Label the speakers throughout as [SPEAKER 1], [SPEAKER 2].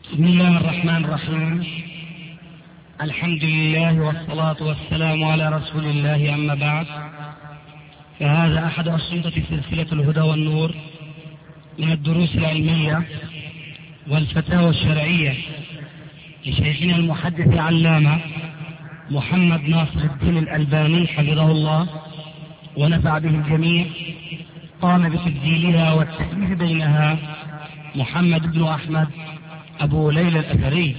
[SPEAKER 1] بسم الله الرحمن الرحيم. الحمد لله والصلاة والسلام على رسول الله، أما بعد، فهذا أحد أشرطة سلسلة الهدى والنور من الدروس العلمية والفتاوى الشرعية لشيخنا المحدث علامة محمد ناصر الدين الألباني حفظه الله ونفع به الجميع. قام بتسجيلها والتأليف بينها محمد بن أحمد أبو ليلى الأثري.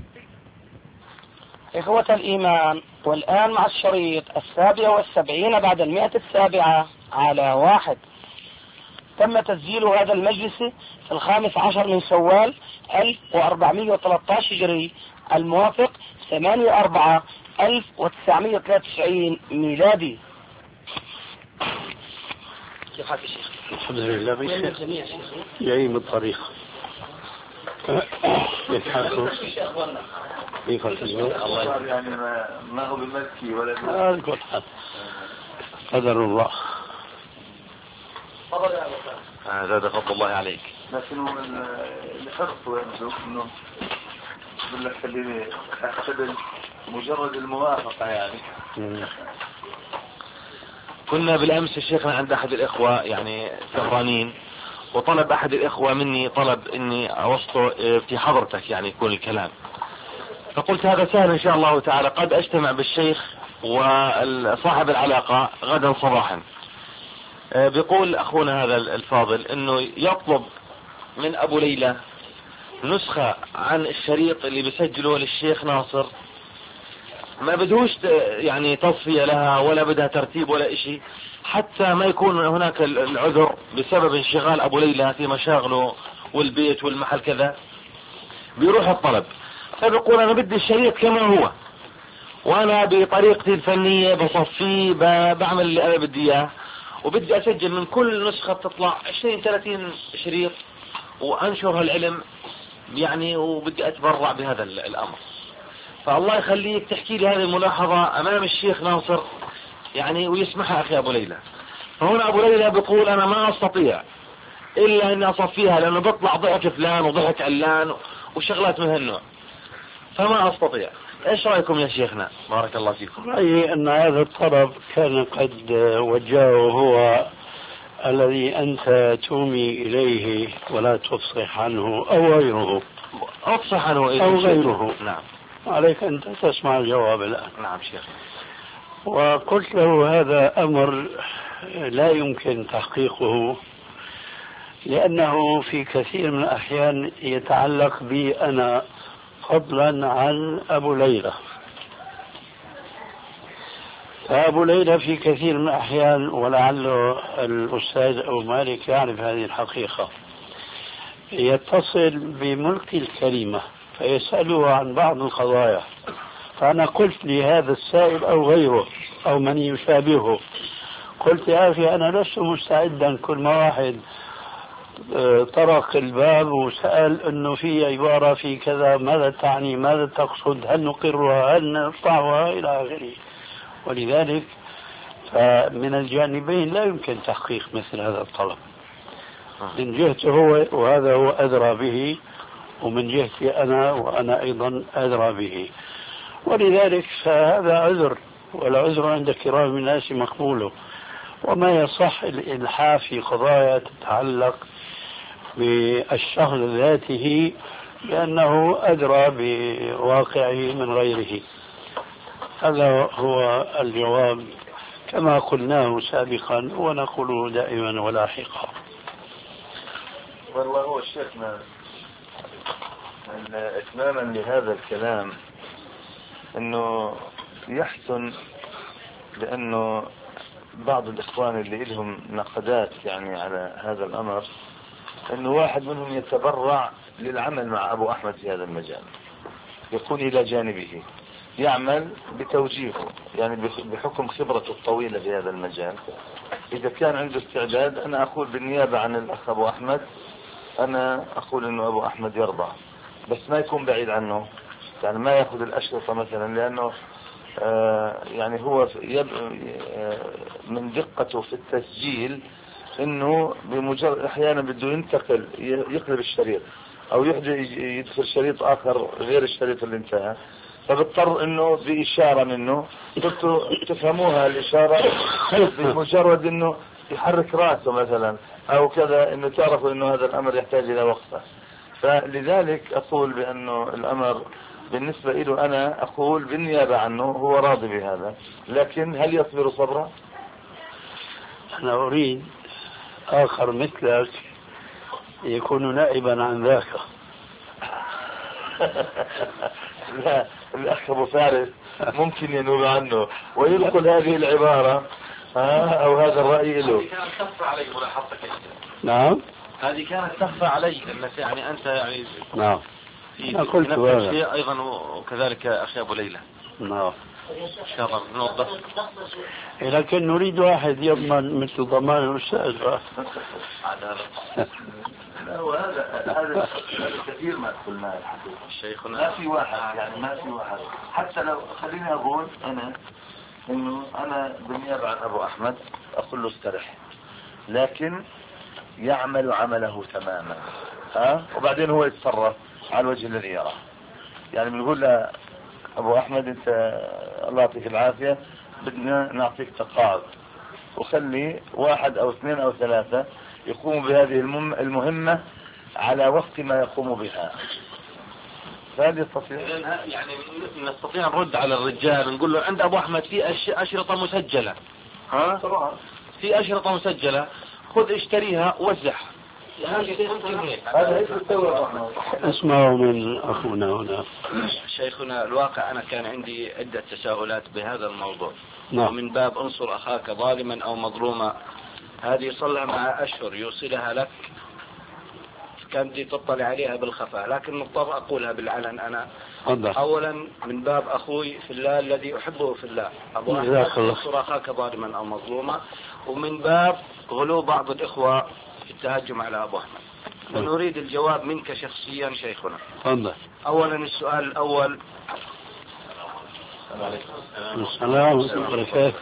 [SPEAKER 2] إخوة الإيمان، والآن مع الشريط 77 بعد 107 على 1. تم تسجيل هذا المجلس في 15 من شوال 1413 هجري، الموافق 8/4/1993 ميلادي. كيف حالك يا شيخ؟
[SPEAKER 3] الحمد لله بالشيخ جاي من الطريق. كيف حالكم؟ كيف
[SPEAKER 4] الله يعني ما هو بملكي ولا
[SPEAKER 3] كل حال قدر الله.
[SPEAKER 4] زاد فضل الله عليك. لكن الحرص يبدو انه يقول لك خليني اقبل مجرد الموافقه يعني. كنا بالامس الشيخنا عند احد الاخوه يعني سهرانين، وطلب احد الاخوه مني طلب اني اوصله في حضرتك يعني يكون الكلام، فقلت هذا سهل ان شاء الله تعالى، قد اجتمع بالشيخ وصاحب العلاقة غدا صباحا. بيقول اخونا هذا الفاضل انه يطلب من ابو ليلى نسخة عن الشريط اللي بيسجله للشيخ ناصر، ما بدهوش يعني تصفية لها ولا بدها ترتيب ولا اشي، حتى ما يكون هناك العذر بسبب انشغال ابو ليلى في مشاغله والبيت والمحل كذا، بيروح الطلب. فبقول انا بدي الشريط كما هو، وانا بطريقتي الفنية بصفيه بعمل اللي انا بدي اياه، وبدي اسجل من كل نسخة تطلع 20-30 شريط وانشر هالعلم يعني، وبدي اتبرع بهذا الامر. فالله يخليك تحكي لي هذه الملاحظة امام الشيخ ناصر يعني ويسمحها اخي ابو ليلى. فهنا ابو ليلى بيقول انا ما استطيع الا اني اصفيها لانه بطلع ضحك فلان وضحك علان وشغلات من هالنوع، فما استطيع. ايش رايكم يا شيخنا؟ بارك الله فيكم.
[SPEAKER 3] رأيي ان هذا الطلب كان قد وجهه هو الذي انت تومي اليه ولا تفصح عنه او غيره.
[SPEAKER 4] افصح عنه إيه
[SPEAKER 3] او غيره.
[SPEAKER 4] نعم.
[SPEAKER 3] عليك ان تسمع الجواب الان.
[SPEAKER 4] نعم شيخ.
[SPEAKER 3] وقلت له هذا امر لا يمكن تحقيقه، لانه في كثير من الاحيان يتعلق بي انا فضلا عن أبو ليلى. فأبو ليلى في كثير من الأحيان، ولعله الأستاذ أبو مالك يعرف هذه الحقيقة، يتصل بملك الكلمة فيسأله عن بعض القضايا، فأنا قلت لهذا السائل أو غيره أو من يشابهه، قلت يا أخي أنا لست مستعدا كل ما واحد طرق الباب وسأل انه في عبارة في كذا ماذا تعني ماذا تقصد هل نقرها هل نقطعها الى اخره. ولذلك فمن الجانبين لا يمكن تحقيق مثل هذا الطلب، من جهته هو وهذا هو ادرى به، ومن جهتي انا وانا ايضا ادرى به، ولذلك فهذا عذر، والعذر عند كرام الناس مقبول. وما يصح الالحاح في قضايا تتعلق بالشخص ذاته لأنه أدرى بواقعه من غيره. هذا هو الجواب كما قلناه سابقا ونقوله دائما ولاحقا.
[SPEAKER 4] والله هو شيخنا إتماما لهذا الكلام أنه يحسن، لأنه بعض الإخوان اللي لهم نقدات يعني على هذا الأمر انه واحد منهم يتبرع للعمل مع ابو احمد في هذا المجال، يكون الى جانبه يعمل بتوجيهه يعني بحكم خبرته الطويلة في هذا المجال. اذا كان عنده استعداد انا اقول بالنيابة عن الاخ ابو احمد، انا اقول انه ابو احمد يرضى، بس ما يكون بعيد عنه، يعني ما ياخذ الاشرطة مثلا، لانه يعني هو من دقته في التسجيل انه بمجرد احيانا بده ينتقل يقلب الشريط،
[SPEAKER 5] أو يدخل شريط آخر غير الشريط اللي انتهى، فبضطر إنه بإشارة منه تفهموها الإشارة بمجرد إنه يحرك رأسه مثلا أو كذا، إنه تعرفوا إنه هذا الأمر يحتاج إلى وقفة. فلذلك أقول بأنه الأمر بالنسبة له أنا أقول بالنيابة عنه هو راضي بهذا، لكن هل يصبر صبرا؟
[SPEAKER 3] أنا أريد آخر مثلك يكون نائبا عن ذاك.
[SPEAKER 5] لا، الأخ أبو فارس ممكن ينوب عنه ويدخل هذه العبارة أو هذا الرأي له.
[SPEAKER 4] هذه كانت تخفى علي ملاحظتك.
[SPEAKER 3] نعم،
[SPEAKER 4] هذه كانت تخفى علي أنك يعني أنت يعني
[SPEAKER 3] نعم
[SPEAKER 4] في
[SPEAKER 3] قلت
[SPEAKER 4] نفس
[SPEAKER 3] هذا
[SPEAKER 4] الشيء أيضا، وكذلك أخي أبو ليلى.
[SPEAKER 3] نعم
[SPEAKER 4] إن شاء الله نوضح.
[SPEAKER 3] لكن نريد واحد يضمن مثل ضمان الأستاذ.
[SPEAKER 5] هذا كثير ما قلنا الحقيقة
[SPEAKER 4] شيخنا
[SPEAKER 5] ما في واحد، يعني ما في واحد. حتى لو خليني أقول أنا إنه أنا بالنيابة عن أبو أحمد أقول له استرح، لكن يعمل عمله تماما وبعدين هو يتصرف على الوجه الذي يراه. يعني بنقول له أبو أحمد أنت الله يعطيك العافية، بدنا نعطيك تقاعد وخلي 1 أو 2 أو 3 يقوموا بهذه المهمة على وقت ما يقوم بها. فهل يستطيع؟
[SPEAKER 4] يعني نستطيع نرد على الرجال نقول له عند أبو أحمد في أشرطة مسجلة،
[SPEAKER 5] طبعا
[SPEAKER 4] في أشرطة مسجلة، خذ اشتريها وزعها.
[SPEAKER 5] هذا ايش بتسوي أبو أحمد؟
[SPEAKER 3] اسمعوا من أخونا هنا.
[SPEAKER 4] شيخنا الواقع أنا كان عندي عدة تساؤلات بهذا الموضوع.
[SPEAKER 3] نعم.
[SPEAKER 4] ومن باب انصر أخاك ظالما أو مظلوما، هذه صار لها مع أشهر يوصلها لك، كان بدي تطلع عليها بالخفاء، لكن مضطر أقولها بالعلن أنا. أولا من باب أخوي في الله الذي أحبه في الله، أبو أحمد انصر أخاك ظالما أو مظلوما، ومن باب غلو بعض الإخوة في التهجم على أبو أحمد. ونريد الجواب منك شخصيا شيخنا. أولا السؤال الأول.
[SPEAKER 3] السلام ورحمة الله وبركاته.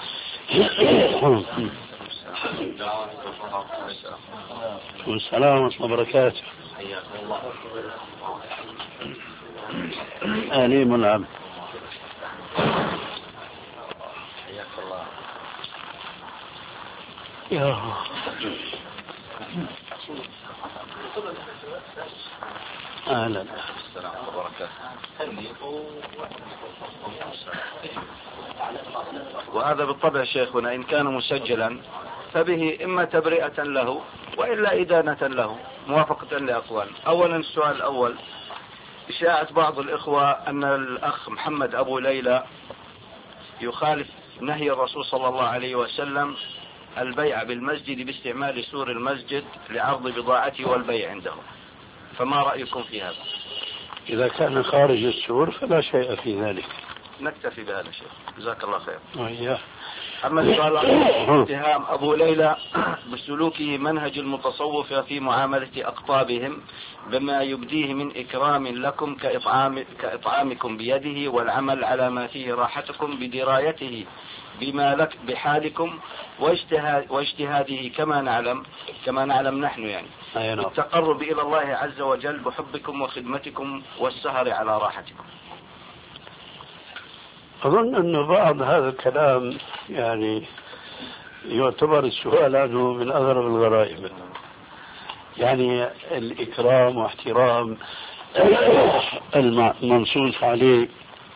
[SPEAKER 3] والسلام ورحمة الله وبركاته. أهلي منعم.
[SPEAKER 4] حياك الله.
[SPEAKER 3] يا أهلا.
[SPEAKER 4] السلام وبركاته. وهذا بالطبع شيخنا إن كان مسجلا فبه إما تبرئة له وإلا إدانة له موافقة لأقوال. أولا السؤال الأول، إشاعة بعض الإخوة أن الأخ محمد أبو ليلى يخالف نهي الرسول صلى الله عليه وسلم البيع بالمسجد باستعمال سور المسجد لعرض بضاعته والبيع عنده، فما رأيكم في هذا؟
[SPEAKER 3] إذا كان خارج السور فلا شيء في ذلك.
[SPEAKER 4] نكتفي بهذا شيء، جزاك الله خير.
[SPEAKER 3] أما
[SPEAKER 4] السؤال اتهام أبو ليلى بسلوكه منهج المتصوف في معاملة أقطابهم بما يبديه من إكرام لكم كإطعامكم بيده والعمل على ما فيه راحتكم بدرايته بما لك بحالكم واجتهاده كما نعلم نحن يعني التقرب إلى الله عز وجل بحبكم وخدمتكم والسهر على راحتكم.
[SPEAKER 3] أظن أن بعض هذا الكلام يعني يعتبر السؤال عنه من أغرب الغرائب، يعني الإكرام واحترام المنصوص عليه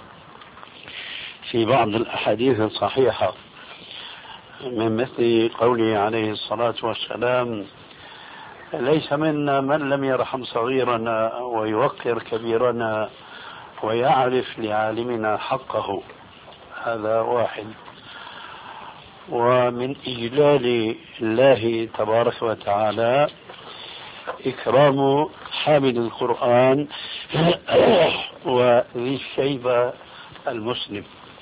[SPEAKER 3] في بعض الأحاديث الصحيحة من مثل قوله عليه الصلاة والسلام: ليس منا من لم يرحم صغيرنا ويوقر كبيرنا ويعرف لعالمنا حقه. هذا واحد. ومن إجلال الله تبارك وتعالى إكرام حامل القرآن وذي الشيبة المسلم.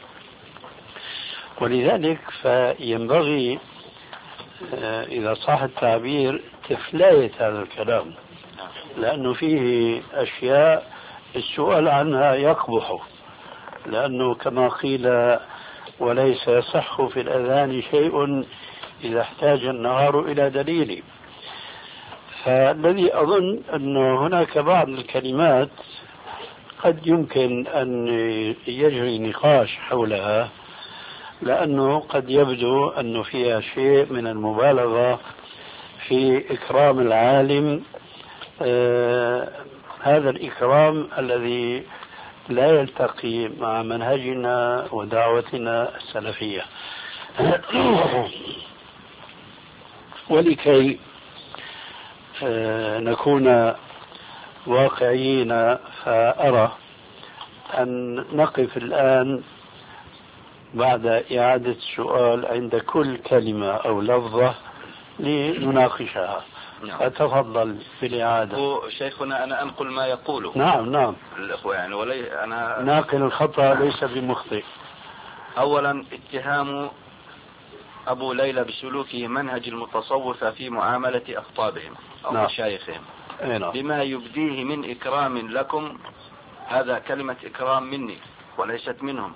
[SPEAKER 3] ولذلك فينبغي إذا صح التعبير تفلاية هذا الكلام، لأنه فيه أشياء السؤال عنها يقبح، لأنه كما قيل: وليس يصح في الأذان شيء إذا احتاج النهار إلى دليل. فالذي أظن أنه هناك بعض الكلمات قد يمكن أن يجري نقاش حولها، لأنه قد يبدو أنه فيها شيء من المبالغة في إكرام العالم، هذا الإكرام الذي لا يلتقي مع منهجنا ودعوتنا السلفية. ولكي نكون واقعيين، فأرى أن نقف الآن بعد إعادة السؤال عند كل كلمة أو لفظة لنناقشها. أتفضل بالإعادة.
[SPEAKER 4] شيخنا أنا أنقل ما يقوله.
[SPEAKER 3] نعم
[SPEAKER 4] الأخوة يعني أنا
[SPEAKER 3] ناقل الخطأ ليس بمخطئ.
[SPEAKER 4] أولا اتهام أبو ليلى بسلوكه منهج المتصوفة في معاملة أخطابهم أو مشايخهم بما يبديه من إكرام لكم، هذا كلمة إكرام مني وليست منهم.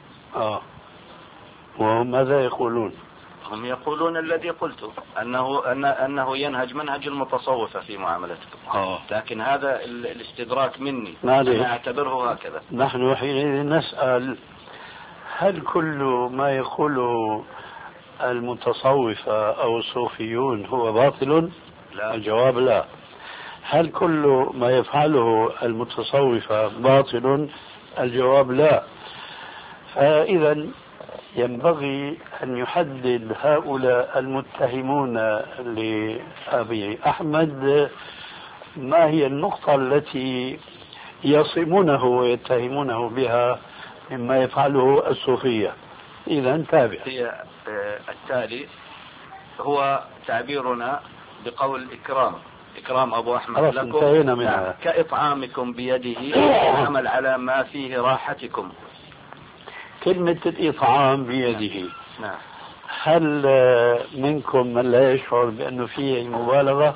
[SPEAKER 3] وهم ماذا يقولون؟
[SPEAKER 4] هم يقولون الذي قلته أنه ينهج منهج المتصوفة في معاملتكم. لكن هذا الاستدراك مني، أنا أعتبره هكذا.
[SPEAKER 3] نحن حينئذ نسأل: هل كل ما يقوله المتصوفة أو الصوفيون هو باطل؟
[SPEAKER 4] لا.
[SPEAKER 3] الجواب لا. هل كل ما يفعله المتصوفة باطل؟ الجواب لا. فإذا ينبغي أن يحدد هؤلاء المتهمون لأبي أحمد ما هي النقطة التي يصمونه ويتهمونه بها مما يفعله الصوفية. إذا تابع.
[SPEAKER 4] هي التالي هو تعبيرنا بقول إكرام أبو أحمد لكم كإطعامكم بيده عمل على ما فيه راحتكم.
[SPEAKER 3] كلمة الإطعام بيده.
[SPEAKER 4] نعم.
[SPEAKER 3] هل منكم من لا يشعر بأنه فيه مبالغة؟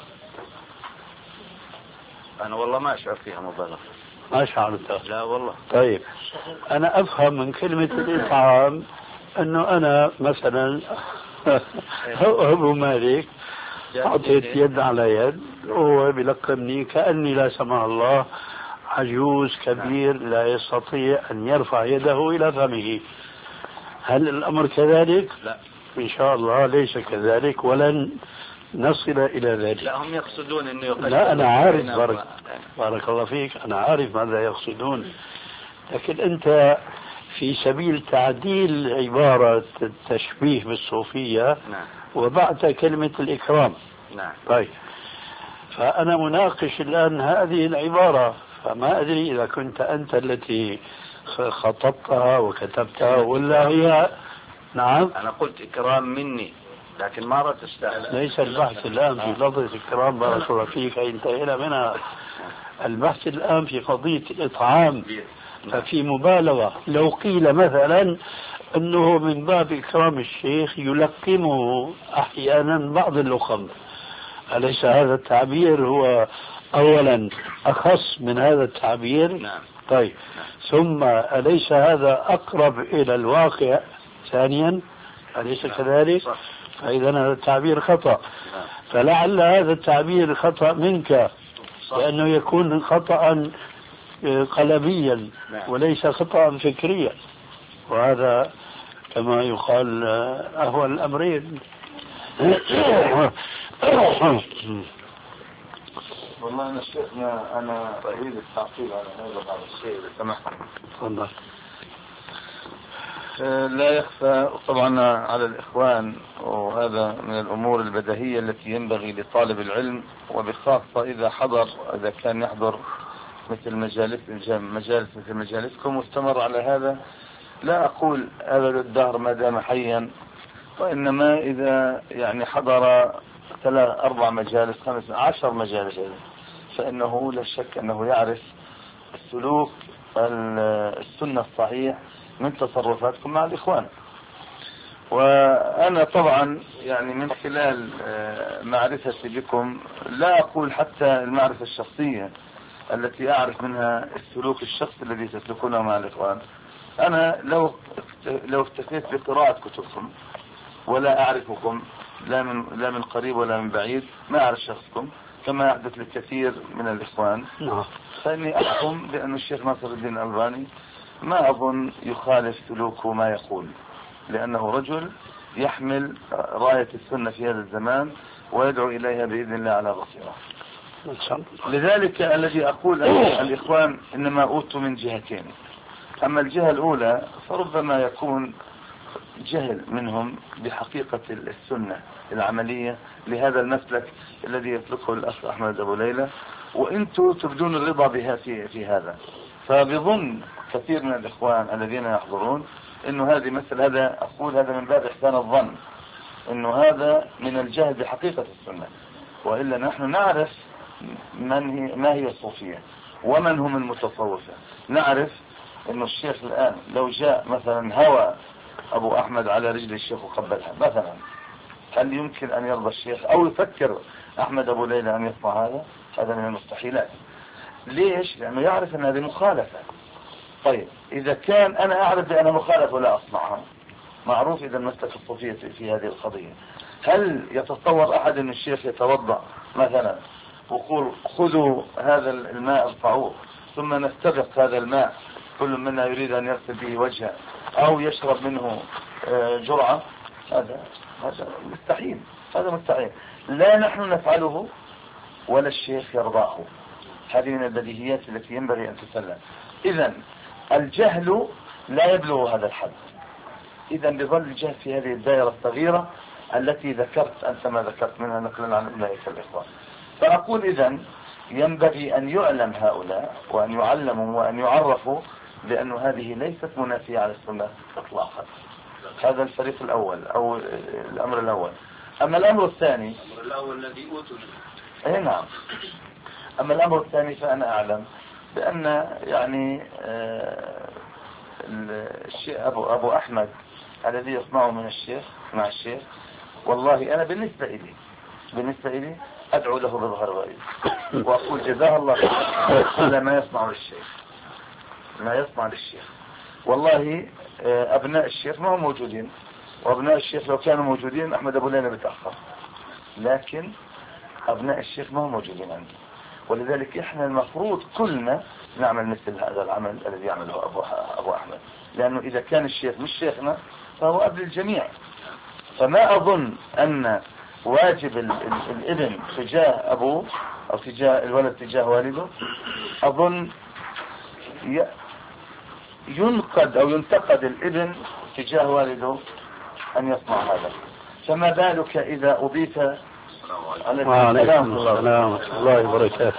[SPEAKER 4] أنا والله ما أشعر فيها مبالغة.
[SPEAKER 3] ما شعرت؟
[SPEAKER 4] لا والله.
[SPEAKER 3] طيب أنا أفهم من كلمة الإطعام أنه أنا مثلا أبو مالك حطيت يد على يد وهو بيلقمني كأني لا سمح الله عجوز كبير لا يستطيع أن يرفع يده إلى فمه. هل الأمر كذلك؟
[SPEAKER 4] لا
[SPEAKER 3] إن شاء الله ليس كذلك ولن نصل إلى ذلك.
[SPEAKER 4] لا هم يقصدون أنه يقصد.
[SPEAKER 3] لا أنا عارف بارك الله فيك، أنا عارف ماذا يقصدون، لكن أنت في سبيل تعديل عبارة التشبيه بالصوفية وضعت كلمة الإكرام. طيب فأنا مناقش الآن هذه العبارة، فما أدري إذا كنت أنت التي خطبتها وكتبتها ولا هي. نعم
[SPEAKER 4] أنا قلت إكرام مني لكن ما أردت أستعمل.
[SPEAKER 3] ليس البحث الآن في لفظة إكرام بارك الله فيك، انتهينا منها. البحث الآن في قضية الإطعام، ففي مبالغة. لو قيل مثلا أنه من باب إكرام الشيخ يلقمه أحيانا بعض اللقم، أليس هذا التعبير هو أولا أخص من هذا التعبير؟
[SPEAKER 4] نعم.
[SPEAKER 3] طيب ثم أليس هذا أقرب إلى الواقع ثانيا؟ أليس كذلك؟ فإذا هذا التعبير خطأ. فلعل هذا التعبير خطأ منك لأنه يكون خطأ قلبيا وليس خطأ فكريا، وهذا كما يقال أهوى الأمرين.
[SPEAKER 5] والله أنا شيخنا أنا أريد التعقيب على هذا بعض الشيء إذا سمحت.
[SPEAKER 3] تفضل.
[SPEAKER 5] لا يخفى طبعا على الإخوان، وهذا من الأمور البديهية التي ينبغي لطالب العلم وبخاصة إذا كان يحضر مثل مجالس مثل مجالسكم واستمر على هذا. لا أقول أبد الدهر ما دام حيا، وإنما إذا يعني حضر 3-4 مجالس 15 مجالس فإنه لا شك أنه يعرف السلوك السنة الصحيح من تصرفاتكم مع الإخوان. وأنا طبعا يعني من خلال معرفتي بكم لا أقول حتى المعرفة الشخصية التي أعرف منها السلوك الشخصي الذي تسلكونه مع الإخوان. أنا لو اكتفيت بقراءة كتبكم ولا أعرفكم لا من قريب ولا من بعيد، ما أعرف شخصكم، كما يحدث لكثير من الإخوان،
[SPEAKER 3] نعم.
[SPEAKER 5] فإني أحكم بأن الشيخ ناصر الدين الألباني ما أظن يخالف سلوكه ما يقول، لأنه رجل يحمل راية السنة في هذا الزمان ويدعو إليها بإذن الله على بصيرة. لذلك الذي أقول أن الإخوان إنما أوتوا من جهتين. أما الجهة الأولى فربما يكون جهل منهم بحقيقة السنة العملية لهذا المسلك الذي يسلكه الأخ أحمد أبو ليلى، وأنتم تبدون الرضا بها في هذا. فبظن كثير من الإخوان الذين يحضرون إنه هذه مثل هذا، أقول هذا من باب إحسان الظن، إنه هذا من الجهل بحقيقة السنة. وإلا نحن نعرف ما هي الصوفية ومن هم المتصوفة. نعرف إنه الشيخ الآن لو جاء مثلا هوى أبو أحمد على رجل الشيخ وقبلها مثلا، هل يمكن أن يرضى الشيخ أو يفكر أحمد أبو ليلى أن يصنع هذا؟ هذا من المستحيلات. ليش؟ لأنه يعرف أن هذه مخالفة. طيب إذا كان أنا أعرف بأنها مخالفة ولا أصنعها، معروف إذا المسلك الصوفية في هذه القضية. هل يتصور أحد أن الشيخ يتوضأ مثلا ويقول خذوا هذا الماء ارفعوه ثم نستبق هذا الماء كل منا يريد أن يغسل به وجهه أو يشرب منه جرعة؟ هذا مستحيل. هذا مستحيل، لا نحن نفعله ولا الشيخ يرضاه. هذه من البديهيات التي ينبغي أن تسلم. إذن الجهل لا يبلغ هذا الحد. إذن بظل الجهل في هذه الدائرة الصغيرة التي ذكرت أنت ما ذكرت منها نقلا عن أولئك الإخوان. فأقول إذن ينبغي أن يعلم هؤلاء وأن يعلموا وأن يعرفوا بأن هذه ليست منافية على السنة إطلاقا. هذا الفريق الأول أو الأمر الأول. أما الأمر الثاني
[SPEAKER 4] الذي أوتوا
[SPEAKER 5] أي نعم. أما الأمر الثاني فأنا أعلم بأن يعني الشيخ أبو أحمد الذي يصنعه من الشيخ مع الشيخ، والله أنا بالنسبة إلي أدعو له بظهر غيب وأقول جزاه الله على ما يصنع للشيخ. والله أبناء الشيخ ما هم موجودين، وأبناء الشيخ لو كانوا موجودين أحمد أبو ليلى بتأخر، لكن أبناء الشيخ ما هم موجودين عندي. ولذلك إحنا المفروض كلنا نعمل مثل هذا العمل الذي يعمله أبو أحمد، لأنه إذا كان الشيخ مش شيخنا فهو أب للجميع. فما أظن أن واجب الابن تجاه أبوه أو تجاه الولد تجاه والده، أظن ينقد أو ينتقد الابن تجاه والده أن يصنع هذا. فما بالك إذا أضيف
[SPEAKER 3] وعليكم السلام ورحمة الله وبركاته.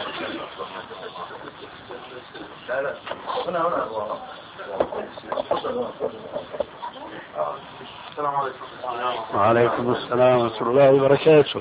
[SPEAKER 4] السلام عليكم.
[SPEAKER 3] وعليكم السلام ورحمة الله وبركاته.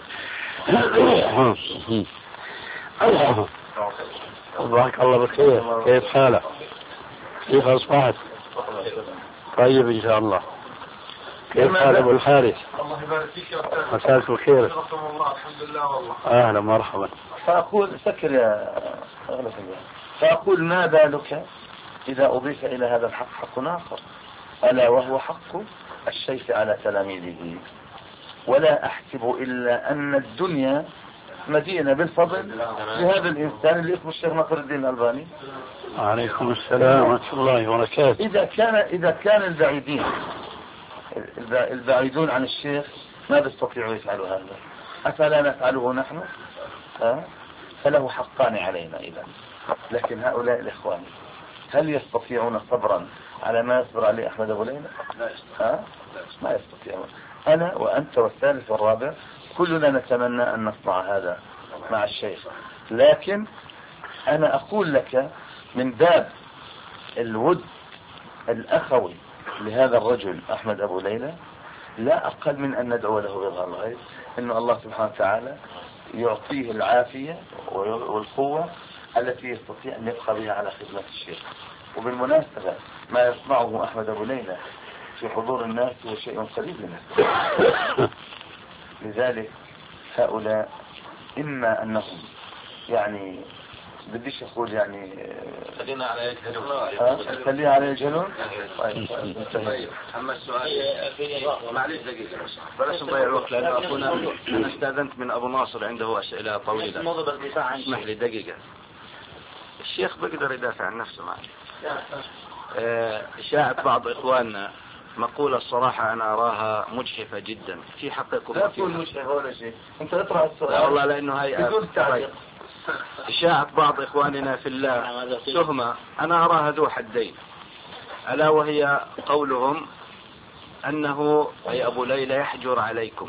[SPEAKER 3] صباحك الله بخير، كيف حالك؟ كيف أصبحت؟ طيب إن شاء الله. كيف حال أبو الحارث؟
[SPEAKER 4] الله يبارك فيك يا أستاذ.
[SPEAKER 3] مساك الخير.
[SPEAKER 4] الله الحمد لله والله.
[SPEAKER 3] أهلا مرحبا.
[SPEAKER 5] فأقول سكر يا أغلب الله. فأقول ما بالك إذا أضيف إلى هذا الحق حق آخر، ألا وهو حق الشيخ على تلاميذه. ولا أحسب إلا أن الدنيا مدينة بالفضل لهذا الإنسان اللي اسمه الشيخ ناصر الدين الألباني.
[SPEAKER 3] عليكم السلام ورحمة الله وبركاته.
[SPEAKER 5] إذا كان البعيدون عن الشيخ ما بيستطيعوا يفعلوا هذا، أفلا نفعله نحن؟ فله حقان علينا إذا. لكن هؤلاء الإخوان هل يستطيعون صبرا على ما يصبر عليه أحمد أبو ليلى؟ ما يستطيعون. أنا وأنت والثالث والرابع كلنا نتمنى أن نصنع هذا مع الشيخ، لكن أنا أقول لك من باب الود الأخوي لهذا الرجل أحمد أبو ليلى، لا أقل من أن ندعو له بظهر الغيب إن الله سبحانه وتعالى يعطيه العافية والقوة التي يستطيع أن يبقى بها على خدمة الشيخ. وبالمناسبة ما يصنعه أحمد أبو ليلى في حضور الناس هو شيء قريب للناس. لذلك هؤلاء إما أنهم يعني بديش اقول يعني
[SPEAKER 4] خلينا على يجهلون.
[SPEAKER 5] خليها على يجهلون.
[SPEAKER 4] طيب اما السؤال معلش دقيقة بلاش نضيع الوقت لأنه أخونا أنا استأذنت من أبو ناصر عنده أسئلة طويلة. اسمح لي دقيقة. الشيخ بيقدر يدافع عن نفسه معي. شاعت بعض إخواننا مقولة الصراحة أنا أراها مجحفة جدا في حقكم.
[SPEAKER 5] لا تقول مجحفة ولا شيء. أنت اطرح السؤال.
[SPEAKER 4] لا والله لأنه هاي
[SPEAKER 5] بدون تعليق.
[SPEAKER 4] شاعت بعض إخواننا في الله تهمة أنا أراها ذو حدين، ألا وهي قولهم أنه أي أبو ليلى يحجر عليكم.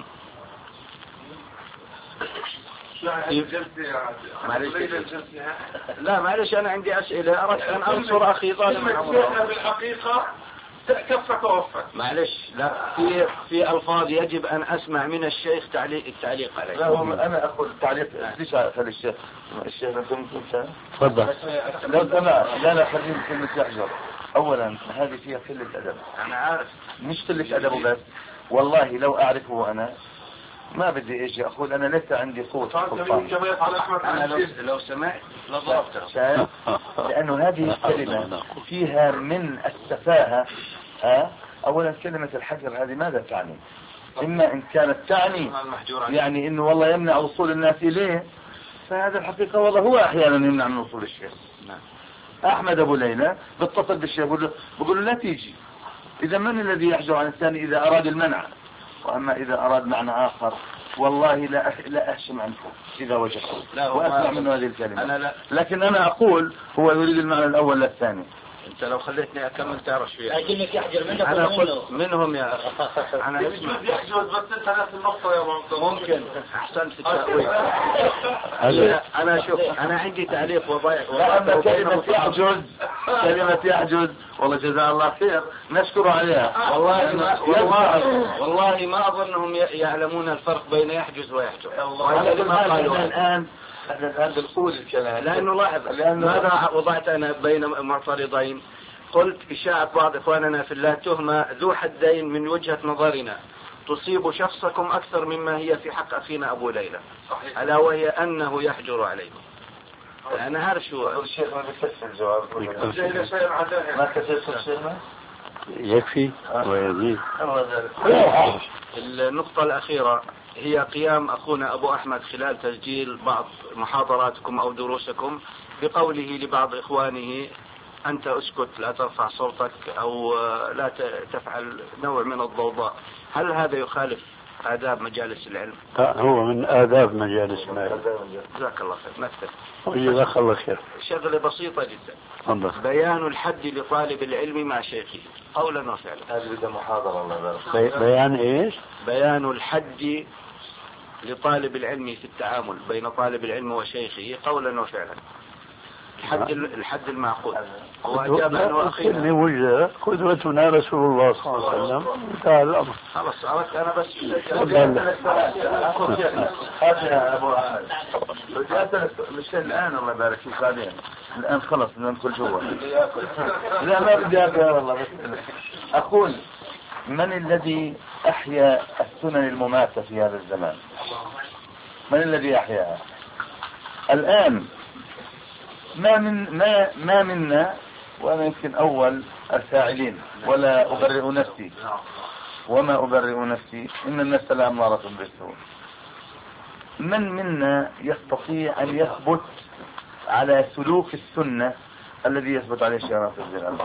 [SPEAKER 4] لا معلش أنا عندي أسئلة أردت أن أنصر أخي ظالم
[SPEAKER 6] بالحقيقة كفك ووفك.
[SPEAKER 4] معلش لا في ألفاظ يجب أن أسمع من الشيخ التعليق عليه.
[SPEAKER 5] لا أنا أقول تعليق ليش على الشيخ أنت
[SPEAKER 3] تفضل.
[SPEAKER 5] لو سمعت لا خليني كلمة يحجر. أولا هذه فيها قلة أدب.
[SPEAKER 4] أنا عارف
[SPEAKER 5] مش قلة أدب بس والله لو أعرفه أنا ما بدي اجي اقول انا ليس عندي قوة سلطان.
[SPEAKER 4] انا لو سمعت لضربته.
[SPEAKER 5] لانه هذه الكلمة فيها من السفاهة. اولا كلمة الحجر هذه ماذا تعني؟ اما ان كانت تعني يعني انه والله يمنع وصول الناس اليه، فهذا الحقيقة والله هو احيانا يمنع من وصول الشيخ. احمد ابو ليلى بيتصل بالشيخ بقول له لا تيجي. اذا من الذي يحجر عن الثاني اذا اراد المنع؟ وأما إذا أراد معنى آخر والله لا أهشم عنكم إذا وجدته وأسمع منه هذه الكلمة. لكن أنا أقول هو يريد المعنى الأول للثاني.
[SPEAKER 4] أنت لو خليتني أكمل تعرف شوية.
[SPEAKER 2] كلمة يحجر منك
[SPEAKER 4] أنا قلت منهم يا أنا
[SPEAKER 6] اسمع يحجر بس أنت نفس النقطة يا أبو.
[SPEAKER 4] ممكن أحسنت في التأويل. أنا شوف أنا عندي تعليق وضيع.
[SPEAKER 5] أما كلمة يحجز والله جزاه الله خير نشكر عليها.
[SPEAKER 4] والله ما أظنهم يعلمون الفرق بين يحجز ويحجر.
[SPEAKER 5] الآن بالقول الكلام.
[SPEAKER 4] لأنه لاحظ ماذا وضعت أنا بين معترضين. قلت إشاعة بعض إخواننا في الله تهمة ذو حدين من وجهة نظرنا تصيب شخصكم أكثر مما هي في حق أخينا أبو ليلى، ألا وهي أنه يحجر عليكم. أنا عارف شو
[SPEAKER 5] الشيخ ما بيكسر الجواب. ما كسر الشيخ
[SPEAKER 3] يكفي ويزيد.
[SPEAKER 4] النقطة الأخيرة هي قيام أخونا أبو أحمد خلال تسجيل بعض محاضراتكم أو دروسكم بقوله لبعض إخوانه أنت أسكت لا ترفع صوتك أو لا تفعل نوع من الضوضاء. هل هذا يخالف آداب مجالس العلم؟
[SPEAKER 3] هو من آداب مجالس العلم.
[SPEAKER 4] جزاك الله خير. نكتب.
[SPEAKER 3] جزاك الله خير.
[SPEAKER 4] شغلة بسيطة جدا.
[SPEAKER 3] الله.
[SPEAKER 4] بيان الحد لطالب العلم مع شيخه قولا وفعلا.
[SPEAKER 5] هذه بدها محاضرة الله.
[SPEAKER 3] بيان إيش؟
[SPEAKER 4] بيان الحد لطالب العلم في التعامل بين طالب العلم وشيخه قولا وفعلا. الحد المعقول. هو أجاب عنه أخيرا.
[SPEAKER 3] وجه قدوتنا رسول الله صلى الله عليه وسلم. انتهى الأمر.
[SPEAKER 4] خلاص أردت أنا بس.
[SPEAKER 5] هذا أبو أحمد. مش الآن الله يبارك فيك بعدين. الآن خلص ندخل جوا. لا ما بدي أبدا والله. أقول من الذي أحيا السنن المماتة في هذا الزمان؟ من الذي أحياها؟ الآن ما منا وأنا يمكن أول الفاعلين ولا أبرئ نفسي وما أبرئ نفسي إن النفس لأمارة بالسوء. من منا يستطيع أن يثبت على سلوك السنة الذي يثبت عليه شرف الزلال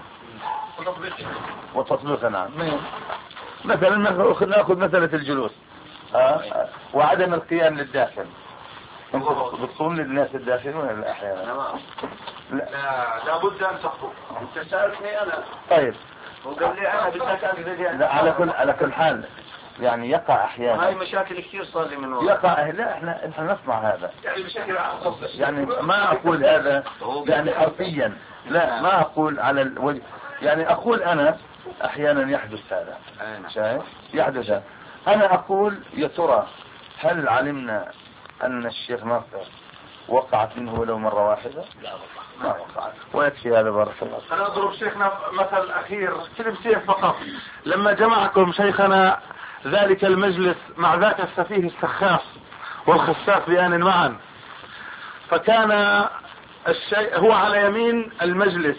[SPEAKER 5] وتطبيقها؟ نعم. مثلا نأخذ مسألة الجلوس وعدم القيام للداخل. انت بتصوم للناس الداخل ولا احيانا؟
[SPEAKER 6] لا لابد ان تخطب. انت سألتني انا.
[SPEAKER 5] طيب
[SPEAKER 4] وقال لي انا بدك انزل.
[SPEAKER 5] لا على كل حال يعني يقع احيانا.
[SPEAKER 4] هاي مشاكل كثير صار لي من وراء.
[SPEAKER 5] يقع. لا احنا نسمع هذا
[SPEAKER 6] يعني بشكل عام.
[SPEAKER 5] يعني ما اقول هذا يعني حرفيا. لا ما اقول على الوجه. يعني اقول انا احيانا يحدث هذا. شايف يحدث هذا. انا اقول يا ترى هل علمنا أن الشيخ ناصر وقعت منه ولو مرة واحدة؟ لا ما وقعت. ويكفي هذا بارك الله.
[SPEAKER 6] أنا أضرب شيخنا مثل أخير كلمتين فقط. لما جمعكم شيخنا ذلك المجلس مع ذاك السفيه السخاف والخساف بآن معا، فكان الشيخ هو على يمين المجلس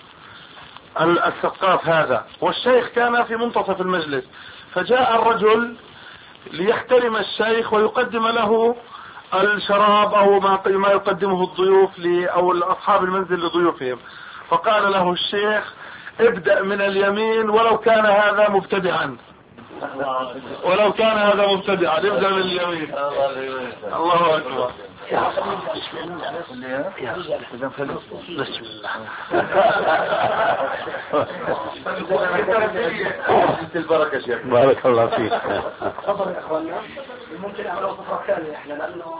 [SPEAKER 6] السقاف هذا، والشيخ كان في منتصف المجلس، فجاء الرجل ليحترم الشيخ ويقدم له الشراب أو ما يقدمه الضيوف أو أصحاب المنزل لضيوفهم، فقال له الشيخ ابدأ من اليمين ولو كان هذا مبتدعا، ولو كان هذا مبتدعا ابدأ من اليمين. الله أكبر.
[SPEAKER 5] البركة شيخ.
[SPEAKER 3] بارك الله فيك.
[SPEAKER 2] تفضل يا اخواننا، ممكن نعملها فترة ثانية احنا لانه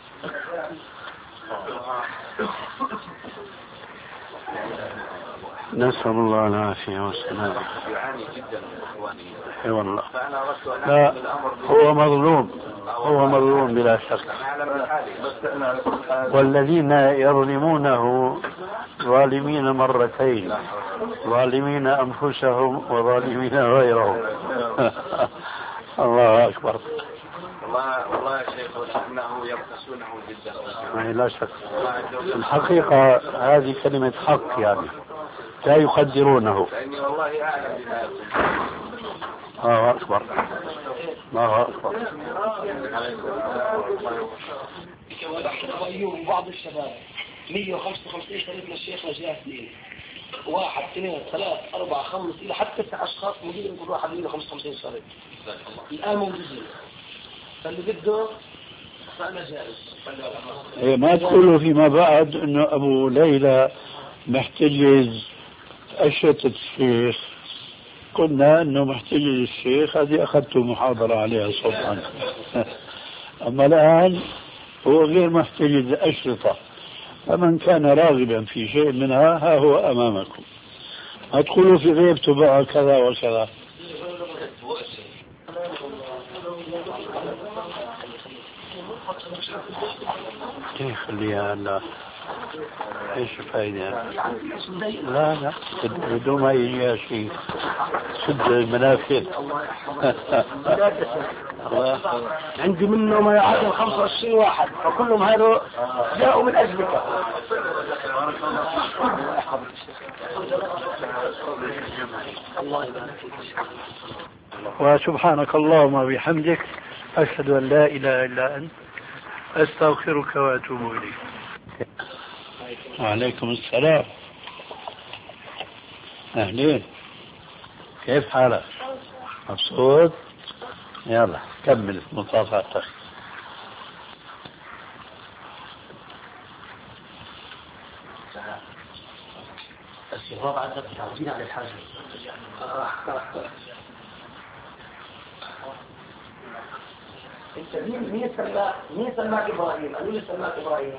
[SPEAKER 3] نسأل الله العافية والسلامة.
[SPEAKER 5] يعاني جدا من اخواني.
[SPEAKER 3] اي والله.
[SPEAKER 5] فانا اردت ان
[SPEAKER 3] لا
[SPEAKER 5] اعمل الامر
[SPEAKER 3] هو مظلوم، هو مظلوم بلا شك. والذين يظلمونه ظالمين مرتين، ظالمين أنفسهم وظالمين غيرهم. الله أكبر.
[SPEAKER 5] والله يا شيخ انه يبخسونه جدا.
[SPEAKER 3] لا شك. الحقيقة هذه كلمة حق، يعني لا يقدرونه.
[SPEAKER 5] لاني والله اعلم بما يقول.
[SPEAKER 3] الله أكبر. الله أكبر.
[SPEAKER 2] وبعض الشباب 155 شريك للشيخ نجاه اثنين، 1 2 3 4 5 الى حتى 9 اشخاص مدير يقول واحد 155 شريك الان موجودين، فاللي بده فانا جالس.
[SPEAKER 3] ما تقولوا فيما بعد انه ابو ليلى محتجز اشرطة الشيخ. قلنا انه محتجز الشيخ، هذه اخذت محاضرة عليها صبحا. اما الان هو غير محتجز اشرطة، فمن كان راغبا في شيء منها ها هو امامكم. ما تقولوا في غيبته بقى كذا وكذا. خليها لا، ايش فايدة؟ لا بدون ما يجي شيء سد المنافذ.
[SPEAKER 2] عندي منه ما يعادل 25 واحد، فكلهم هذول جاءوا من اجلك. الله يبارك فيك.
[SPEAKER 3] وسبحانك اللهم وبحمدك أشهد أن لا إله إلا أنت أستغفرك وأتوب إليك. وعليكم السلام. أهلين، كيف حالك؟ مبسوط؟ يلا كمل مصافحتك.
[SPEAKER 2] الشباب عندك تعودين على الحاجة. انت مين سماك ابراهيم؟ قالوا لي سماك ابراهيم.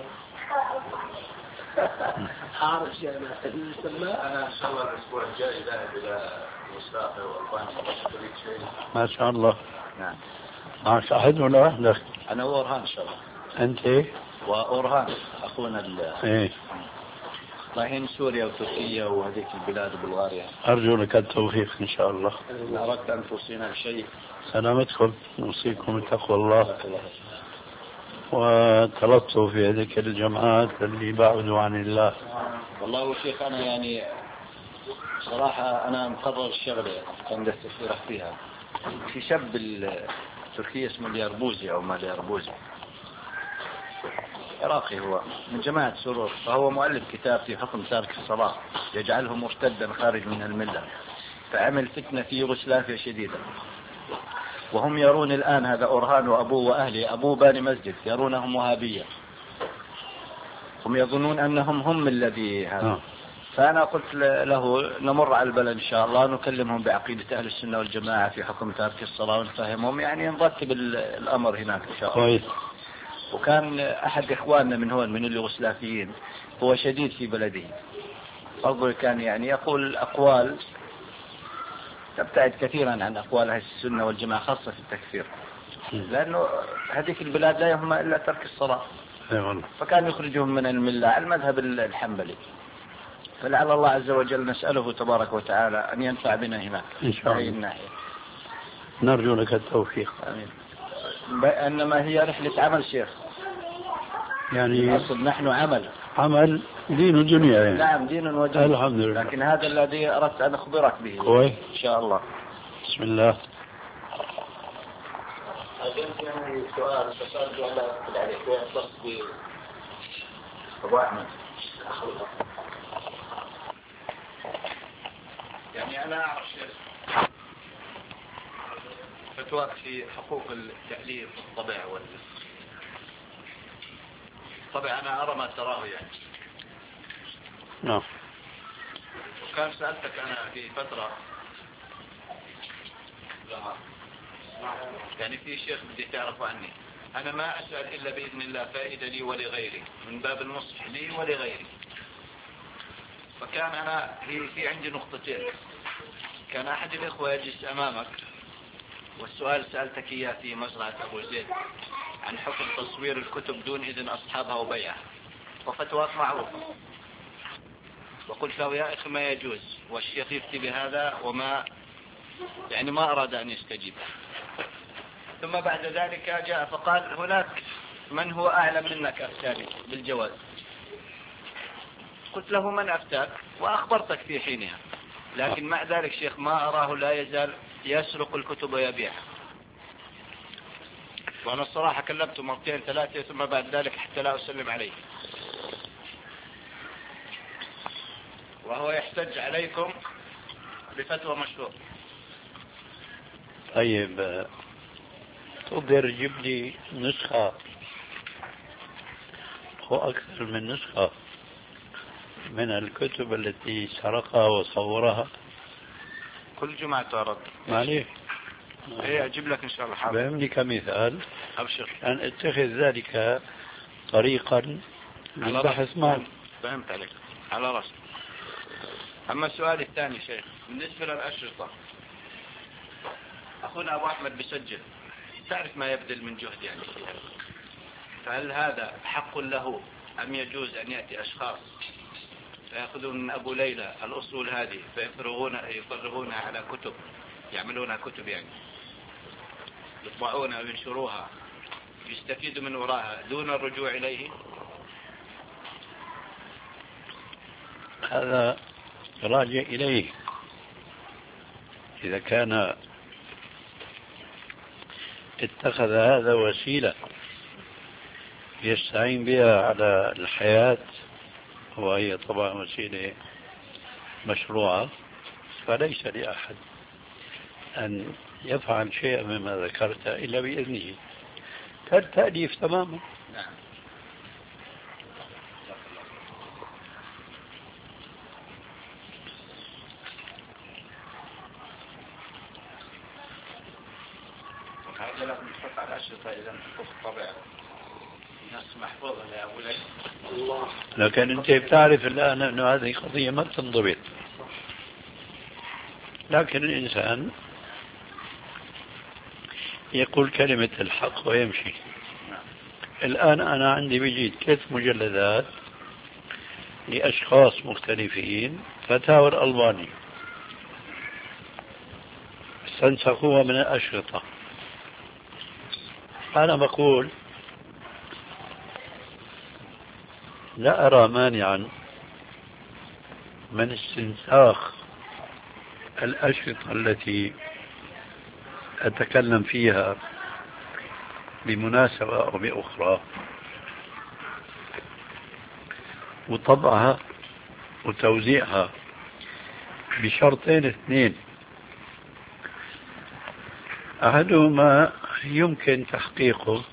[SPEAKER 2] عارف يا مين سماك؟
[SPEAKER 5] انا ان شاء الله الاسبوع الجاي ذاهب الى مستاقي والبانيا شيء.
[SPEAKER 3] ما شاء الله.
[SPEAKER 5] نعم.
[SPEAKER 3] معك أحد ولا وحدك؟
[SPEAKER 5] انا وأورهان ان شاء الله.
[SPEAKER 3] أنت؟
[SPEAKER 5] وأورهان اخونا
[SPEAKER 3] إيه.
[SPEAKER 5] رايحين سوريا وتركيا وهذيك البلاد وبلغاريا.
[SPEAKER 3] أرجو لك التوفيق إن شاء الله.
[SPEAKER 5] إن أردت أن توصينا بشيء.
[SPEAKER 3] سلامتكم، نوصيكم بتقوى الله وتلطفوا في هذيك الجماعات اللي بعدوا عن الله.
[SPEAKER 5] والله شيخ أنا يعني صراحة أنا مقرر الشغلة عند التفكير فيها. في شاب تركيا اسمه اليربوزي أو ما اليربوزي، عراقي، هو من جماعة سرور، فهو مؤلف كتاب في حكم تارك الصلاة يجعله مرتدا خارج من الملة، فعمل فتنة في يوغوسلافيا شديدة. وهم يرون الآن هذا أورهان وأبوه وأهله، أبوه باني مسجد، يرونهم وهابية، هم يظنون أنهم هم الذي هذا. فأنا قلت له نمر على البلد إن شاء الله، نكلمهم بعقيدة أهل السنة والجماعة في حكم تارك الصلاة ونفهمهم، يعني نرتب الأمر هناك إن شاء الله. وكان أحد إخواننا من هون من اليوغوسلافيين هو شديد في بلده، برضو كان يعني يقول أقوال تبتعد كثيرا عن أقوال أهل السنة والجماعة خاصة في التكفير، لأنه هذه البلاد لا يهم إلا ترك الصلاة، فكان يخرجهم من الملة على المذهب الحنبلي. فلعل الله عز وجل نسأله تبارك وتعالى أن ينفع بنا هناك
[SPEAKER 3] إن شاء الله.
[SPEAKER 5] الناحية.
[SPEAKER 3] نرجو لك التوفيق.
[SPEAKER 5] آمين. إنما هي رحلة عمل شيخ،
[SPEAKER 3] يعني
[SPEAKER 5] أصل نحن عمل
[SPEAKER 3] عمل دين ودنيا يعني.
[SPEAKER 5] نعم دين ودنيا
[SPEAKER 3] الحمد لله.
[SPEAKER 5] لكن هذا الذي أردت أن أخبرك به
[SPEAKER 3] كويس
[SPEAKER 5] إن شاء الله.
[SPEAKER 3] بسم الله.
[SPEAKER 5] يعني سؤال عليك يختص أبو أحمد.
[SPEAKER 7] يعني أنا أعرف فتواك في حقوق التأليف والطبع طبعا أنا أرى ما تراه يعني.
[SPEAKER 3] نعم.
[SPEAKER 7] وكان سألتك أنا في فترة يعني في شيخ بدي تعرفوا عني، أنا ما أسأل إلا بإذن الله فائدة لي ولغيري من باب النصح لي ولغيري. فكان أنا في عندي نقطتين. كان أحد الإخوة يجلس أمامك والسؤال سألتك إياه في مزرعة أبو زيد عن حكم تصوير الكتب دون إذن أصحابها وبيعها، وفتواك معروفة، وقلت له يا أخي ما يجوز، والشيخ يفتي بهذا وما يعني ما أراد أن يستجيب. ثم بعد ذلك جاء فقال هناك من هو أعلم منك أفتاني بالجواز. قلت له من أفتاك وأخبرتك في حينها، لكن مع ذلك شيخ ما أراه لا يزال يسرق الكتب ويبيعها. وأنا الصراحة كلمته مرتين ثلاثة ثم بعد ذلك حتى لا أسلم عليه، وهو يحتج عليكم بفتوى مشهور.
[SPEAKER 3] طيب تقدر تجيب لي نسخة أو أكثر من نسخة من الكتب التي سرقها وصورها؟
[SPEAKER 7] كل جمعة تعرض.
[SPEAKER 3] معليش.
[SPEAKER 7] ايه اجيب لك ان شاء الله. حاضر.
[SPEAKER 3] بهمني كمثال.
[SPEAKER 7] ابشر.
[SPEAKER 3] أن اتخذ ذلك طريقا للبحث معه.
[SPEAKER 7] فهمت عليك على رأسي. اما السؤال الثاني شيخ بالنسبة للأشرطة، اخونا ابو احمد بيسجل، تعرف ما يبذل من جهد يعني فيها، فهل هذا حق له ام يجوز ان يأتي اشخاص فيأخذون من ابو ليلى الاصول هذه فيفرغونها على كتب، يعملونها كتب يعني يطبعونها وينشروها يستفيدوا من وراها دون الرجوع إليه؟
[SPEAKER 3] هذا راجع إليه إذا كان اتخذ هذا وسيلة يستعين بها على الحياة، وهي طبعا وسيلة مشروعة، فليس لأحد أن يفعل شيئا مما ذكرت إلا بإذنه، كالتأليف تماما.
[SPEAKER 7] نعم. هذا لازم نحط على الأشرطة إذا نحط طبع ناس محفوظة يا أبو ليلى.
[SPEAKER 3] لكن أنت بتعرف الآن أن هذه قضية ما تنضبط، لكن الإنسان يقول كلمة الحق ويمشي. الآن أنا عندي بيجي 3 مجلدات لأشخاص مختلفين، فتاوى الألباني استنسخوها من الأشرطة. أنا بقول لا أرى مانعا من استنساخ الأشرطة التي أتكلم فيها بمناسبة أو بأخرى وطبعها وتوزيعها بشرطين 2: أحدهما يمكن تحقيقه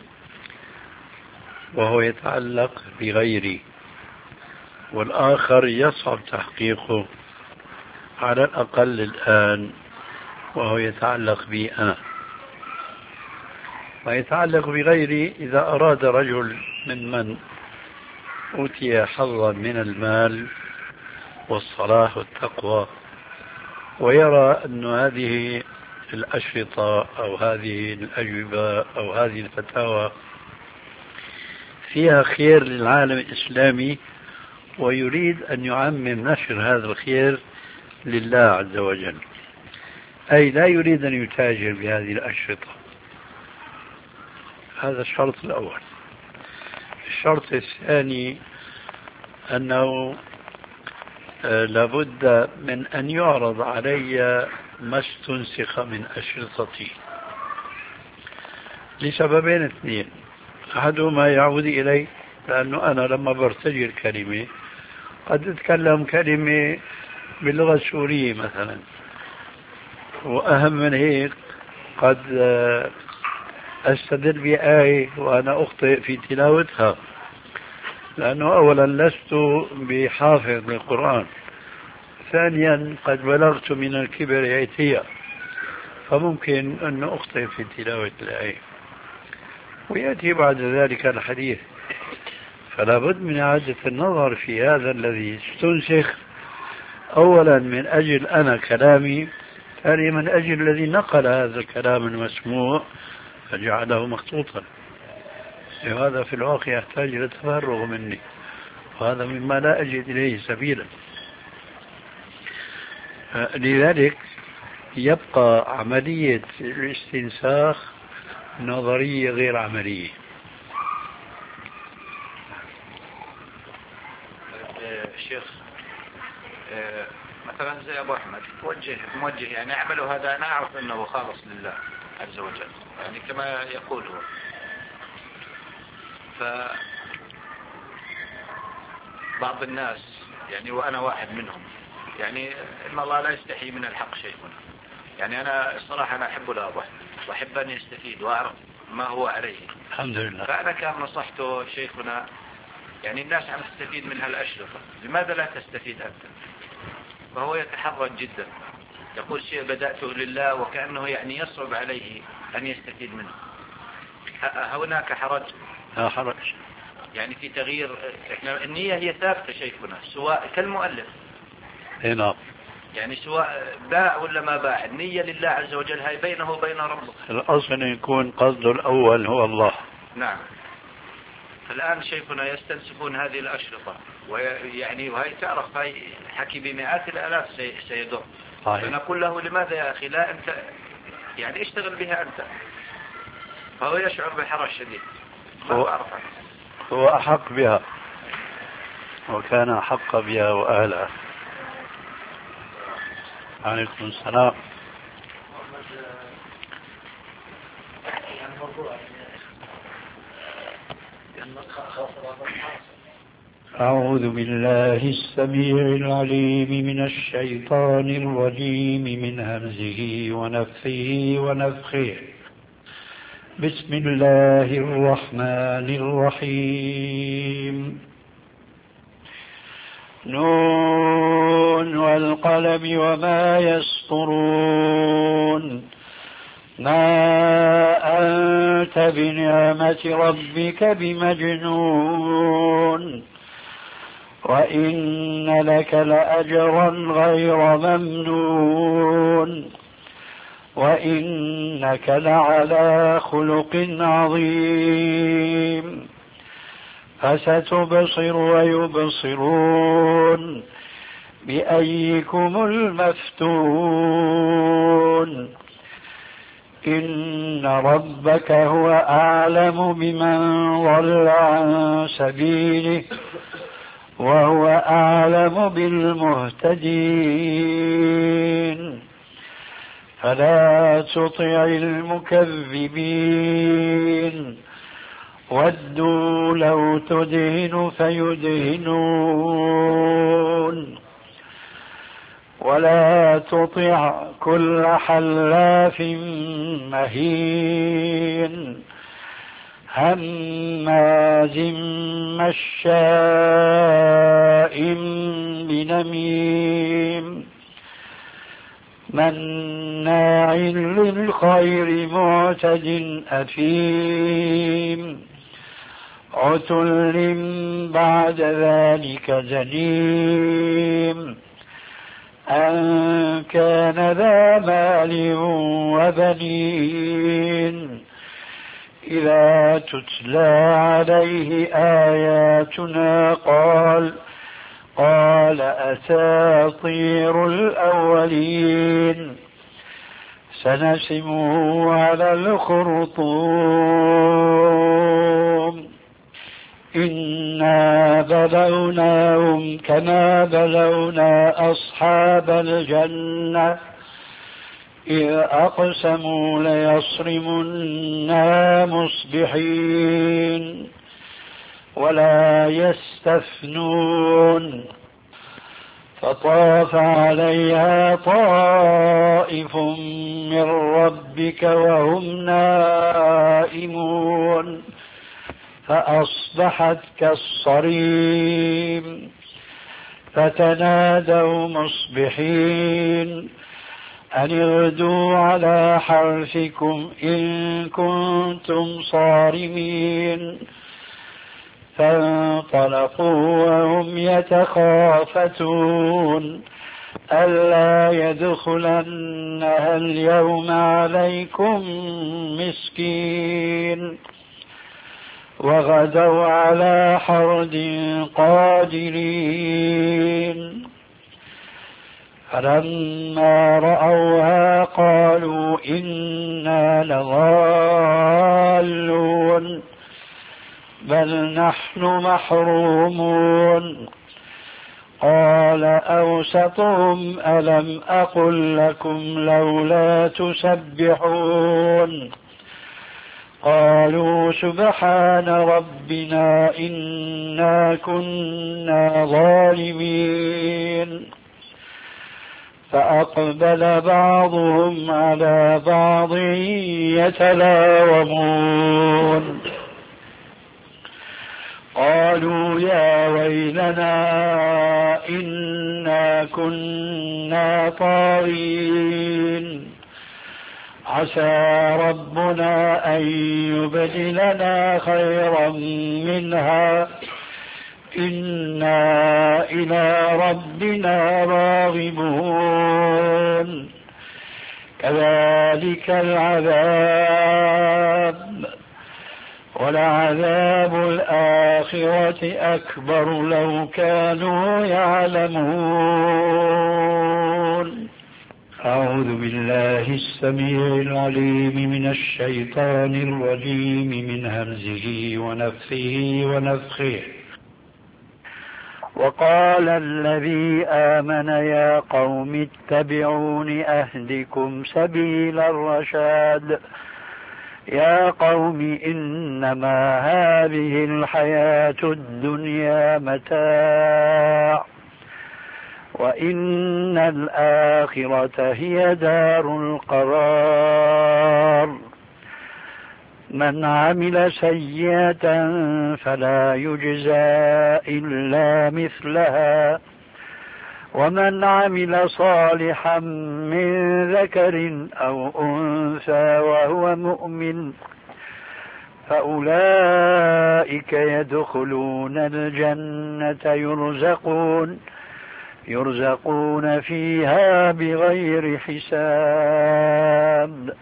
[SPEAKER 3] وهو يتعلق بغيري، والآخر يصعب تحقيقه على الأقل الآن وهو يتعلق بي أنا. ما يتعلق بغيري إذا أراد رجل ممن أوتي حظا من المال والصلاح والتقوى ويرى أن هذه الأشرطة أو هذه الأجوبة أو هذه الفتاوى فيها خير للعالم الإسلامي ويريد أن يعمم نشر هذا الخير لله عز وجل، أي لا يريد أن يتاجر بهذه الأشرطة. هذا الشرط الأول. الشرط الثاني أنه لابد من أن يعرض علي ما استنسخ من أشرطتي لسببين اثنين. أحدهما يعود إلي، لأنه أنا لما برتجي الكلمة قد أتكلم كلمة باللغة السورية مثلا، وأهم من هيك قد أستدل بآية وأنا أخطئ في تلاوتها، لأنه أولا لست بحافظ للقرآن، ثانيا قد بلغت من الكبر عتيا، فممكن أن أخطئ في تلاوة الآية، ويأتي بعد ذلك الحديث. فلا بد من إعادة النظر في هذا الذي استنسخ، أولا من أجل أنا كلامي، ثانيا من أجل الذي نقل هذا الكلام المسموع فجعله مخطوطا. وهذا في الواقع يحتاج إلى تفرغ مني، وهذا مما لا أجد إليه سبيلا. لذلك يبقى عملية الاستنساخ نظرية غير عملية.
[SPEAKER 7] شيخ مثلا زي أبو أحمد موجه يعني أعمله هذا، أنا أعرف أنه خالص لله عز وجل، يعني كما يقول هو. فبعض الناس يعني وأنا واحد منهم، يعني إن الله لا يستحي من الحق شيئا، يعني أنا الصراحة أنا أحب أبو أحمد وأحب أن يستفيد وأعرف ما هو عليه
[SPEAKER 3] الحمد لله.
[SPEAKER 7] فأنا كان نصحته شيخنا، يعني الناس عم تستفيد من هالأشرطة، لماذا لا تستفيد أنت؟ فهو يتحرج جدا، يقول شيء بدأته لله وكأنه يعني يصعب عليه أن يستفيد منه. هناك حرج؟
[SPEAKER 3] لا حرج،
[SPEAKER 7] يعني في تغيير. احنا النية هي ثابتة شيخنا، سواء كالمؤلف
[SPEAKER 3] هنا
[SPEAKER 7] يعني سواء باع ولا ما باع، النية لله عز وجل، هاي بينه وبين ربه.
[SPEAKER 3] الأصل يكون قصد الأول هو الله.
[SPEAKER 7] نعم. الآن شيخنا يستنسخون هذه الأشرطة، ويعني وهي تعرف هاي حكي بمئات الآلاف سيدور. فنقول له لماذا يا أخي لا أنت يعني اشتغل بها أنت، فهو يشعر بحرج شديد.
[SPEAKER 3] هو أحق بها وكان أحق بها وأهلها. عليكم السلام. أعوذ بالله السميع العليم من الشيطان الرجيم من همزه ونفخه ونفخه. بسم الله الرحمن الرحيم. نون والقلم وما يسطرون. ما أنت بنعمة ربك بمجنون، وإن لك لأجرا غير ممنون، وإنك لعلى خلق عظيم. فستبصر ويبصرون بأيكم المفتون. إن ربك هو أعلم بمن ضل عن سبيله وهو أعلم بالمهتدين. فلا تطع المكذبين ودوا لو تدهن فيدهنون، ولا تطع كل حلاف مهين هماز مشاء بنميم مناع للخير معتد أثيم عتل بعد ذلك زنيم أن كان ذا مال وبنين إذا تتلى عليه آياتنا قال أساطير الأولين سنسمه على الخرطوم إن إنا بلوناهم كما بلونا أصحاب الجنة إذ أقسموا ليصرمنها مصبحين ولا يستثنون فطاف عليها طائف من ربك وهم نائمون فأصبحت كالصريم فتنادوا مصبحين أن اغدوا على حرثكم إن كنتم صارمين فانطلقوا وهم يتخافتون ألا يدخلنها اليوم عليكم مسكين وغدوا على حرد قادرين فلما رأوها قالوا إنا لضالون بل نحن محرومون قال أوسطهم ألم أقل لكم لولا تسبحون قالوا سبحان ربنا إنا كنا ظالمين فأقبل بعضهم على بعض يتلاومون قالوا يا ويلنا إنا كنا طاغين عسى ربنا أن يبدلنا خيرا منها إنا إلى ربنا راغبون كذلك العذاب ولعذاب الآخرة أكبر لو كانوا يعلمون. أعوذ بالله السميع العليم من الشيطان الرجيم من همزه ونفثه ونفخه. وقال الذي آمن يا قوم اتبعون أهدكم سبيل الرشاد يا قوم إنما هذه الحياة الدنيا متاع وإن الآخرة هي دار القرار من عمل سيئة فلا يجزى إلا مثلها ومن عمل صالحا من ذكر أو أنثى وهو مؤمن فأولئك يدخلون الجنة يرزقون فيها بغير حساب.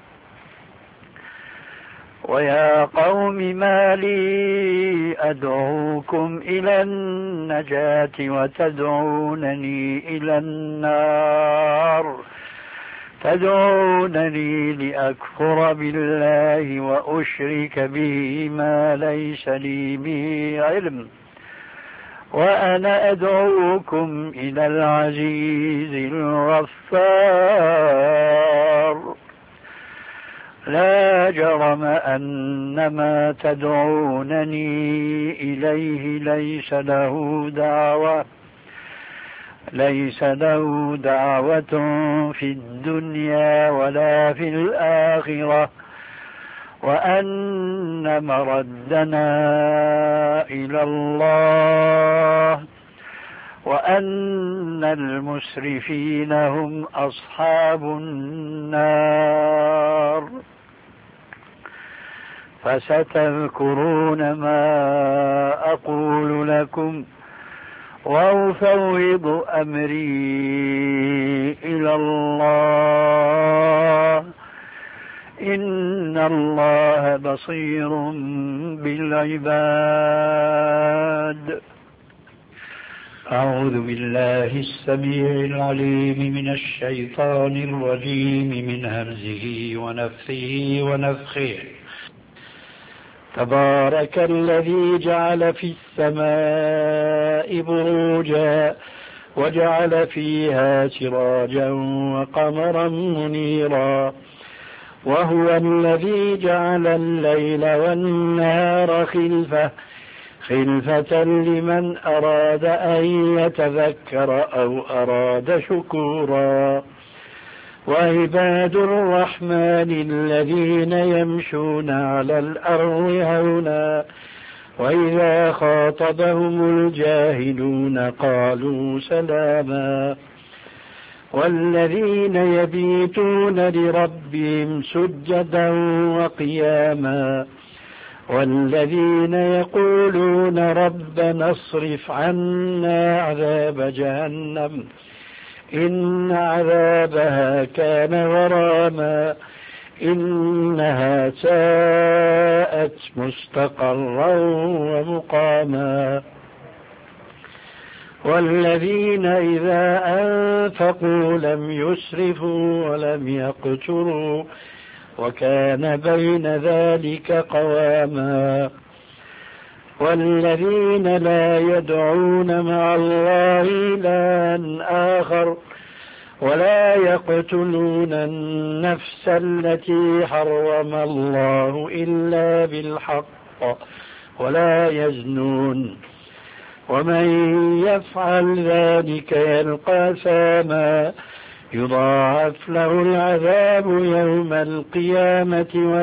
[SPEAKER 3] ويا قوم ما لي أدعوكم إلى النجاة وتدعونني إلى النار تدعونني لأكفر بالله وأشرك به ما ليس لي به علم وأنا أدعوكم إلى العزيز الغفار لا جرم أن ما تدعونني إليه ليس له دعوة في الدنيا ولا في الآخرة وأن مردنا إلى الله وأن المسرفين هم أصحاب النار. فستذكرون ما أقول لكم وأفوض أمري إلى الله إن الله بصير بالعباد. أعوذ بالله السميع العليم من الشيطان الرجيم من همزه ونفثه ونفخه. تبارك الذي جعل في السماء بروجا وجعل فيها سراجا وقمرا منيرا وهو الذي جعل الليل والنهار خلفة لمن أراد أن يتذكر أو أراد شكورا وعباد الرحمن الذين يمشون على الأرض هونا وإذا خاطبهم الجاهلون قالوا سلاما والذين يبيتون لربهم سجدا وقياما والذين يقولون ربنا اصرف عنا عذاب جهنم إن عذابها كان غراما إنها ساءت مستقرا ومقاما والذين إذا أنفقوا لم يسرفوا ولم يقتروا وكان بين ذلك قواما والذين لا يدعون مع الله إلها آخر ولا يقتلون النفس التي حرم الله إلا بالحق ولا يزنون ومن يفعل ذلك يلقى أثاما يضاعف له العذاب يوم القيامة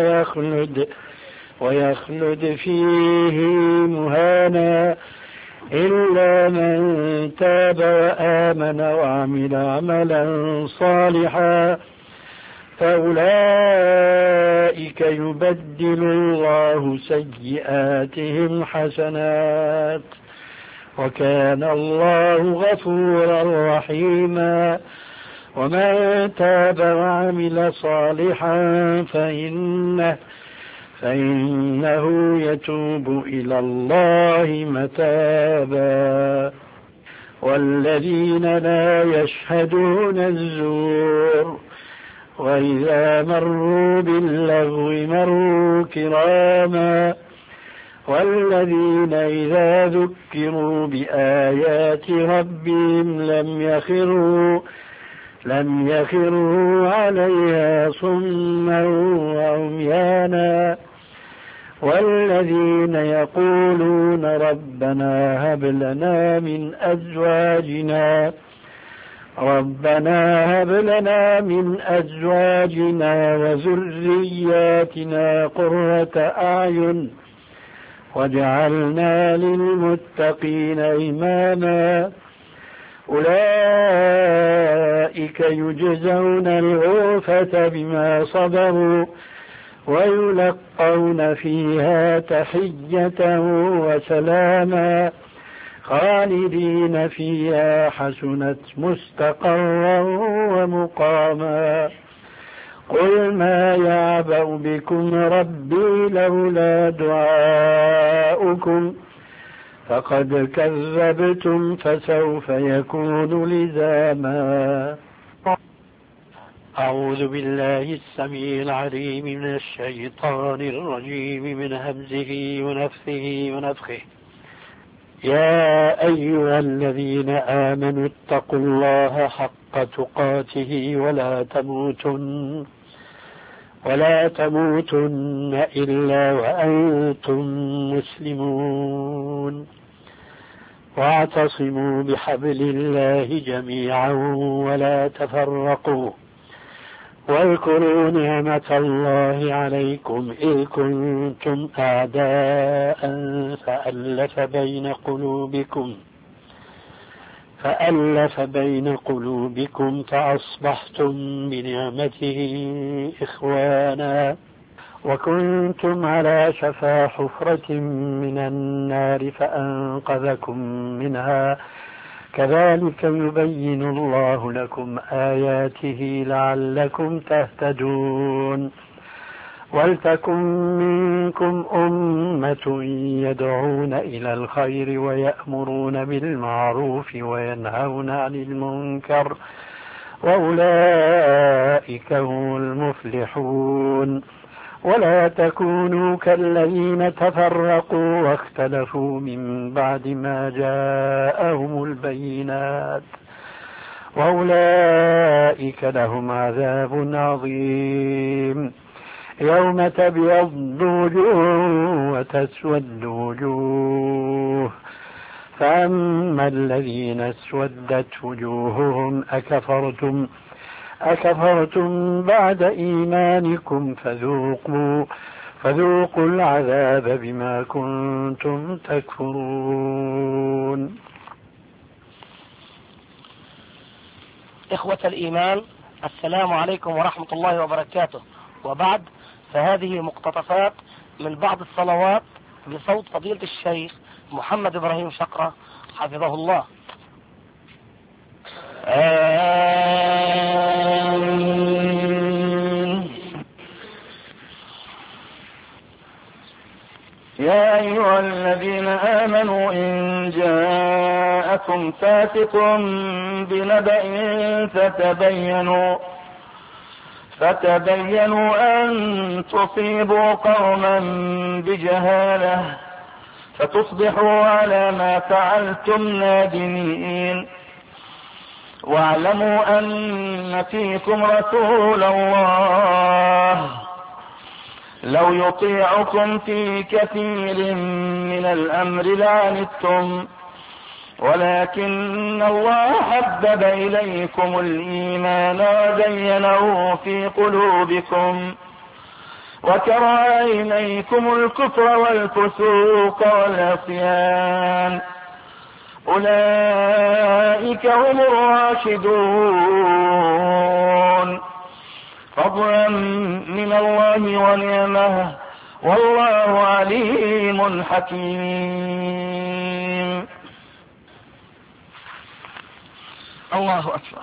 [SPEAKER 3] ويخلد فيه مهانا إلا من تاب وآمن وعمل عملا صالحا فأولئك يبدل الله سيئاتهم حسنات وكان الله غفورا رحيما ومن تاب وعمل صالحا فإنه يتوب إلى الله متابا والذين لا يشهدون الزور وإذا مروا باللغو مروا كراما والذين إذا ذكروا بآيات ربهم لم يخروا عليها صما وعميانا والذين يقولون ربنا هب لنا من أزواجنا وذرياتنا قرة أعين واجعلنا للمتقين إماما أولئك يجزون الغرفة بما صبروا ويلقون فيها تحية وسلاما خالدين فيها حسنت مستقرا ومقاما قل ما يعبأ بكم ربي لولا دعاؤكم فقد كذبتم فسوف يكون لزاما أعوذ بالله السميع العليم من الشيطان الرجيم من همزه ونفثه ونفخه يا أيها الذين آمنوا اتقوا الله حق تقاته ولا تموتن إلا وأنتم مسلمون واعتصموا بحبل الله جميعا ولا تفرقوا واذكروا نعمة الله عليكم إذ كنتم أعداء فألف بين قلوبكم فأصبحتم بنعمته إخوانا وكنتم على شفا حفرة من النار فأنقذكم منها كذلك يبين الله لكم آياته لعلكم تهتدون ولتكن منكم أمة يدعون إلى الخير ويأمرون بالمعروف وينهون عن المنكر وأولئك هم المفلحون ولا تكونوا كالذين تفرقوا واختلفوا من بعد ما جاءهم البينات وأولئك لهم عذاب عظيم يوم تبيض وجوه وتسود وجوه فأما الذين اسودت وجوههم أكفرتم بعد إيمانكم فذوقوا العذاب بما كنتم تكفرون.
[SPEAKER 2] إخوة الإيمان، السلام عليكم ورحمة الله وبركاته. وبعد، فهذه مقتطفات من بعض الصلوات بصوت فضيلة الشيخ محمد إبراهيم شقرة حفظه الله. آمين.
[SPEAKER 8] يا أيها الذين آمنوا إن جاءكم فاسق بنبأ فتبينوا أن تصيبوا قوما بجهالة فتصبحوا على ما فعلتم نادمين. واعلموا أن فيكم رسول الله لو يطيعكم في كثير من الأمر لعنتم ولكن الله حبب إليكم الإيمان وزينه في قلوبكم وكره إليكم الكفر والفسوق والعصيان أولئك هم الراشدون فضلا من الله ونعمه والله عليم حكيم.
[SPEAKER 2] الله أكبر.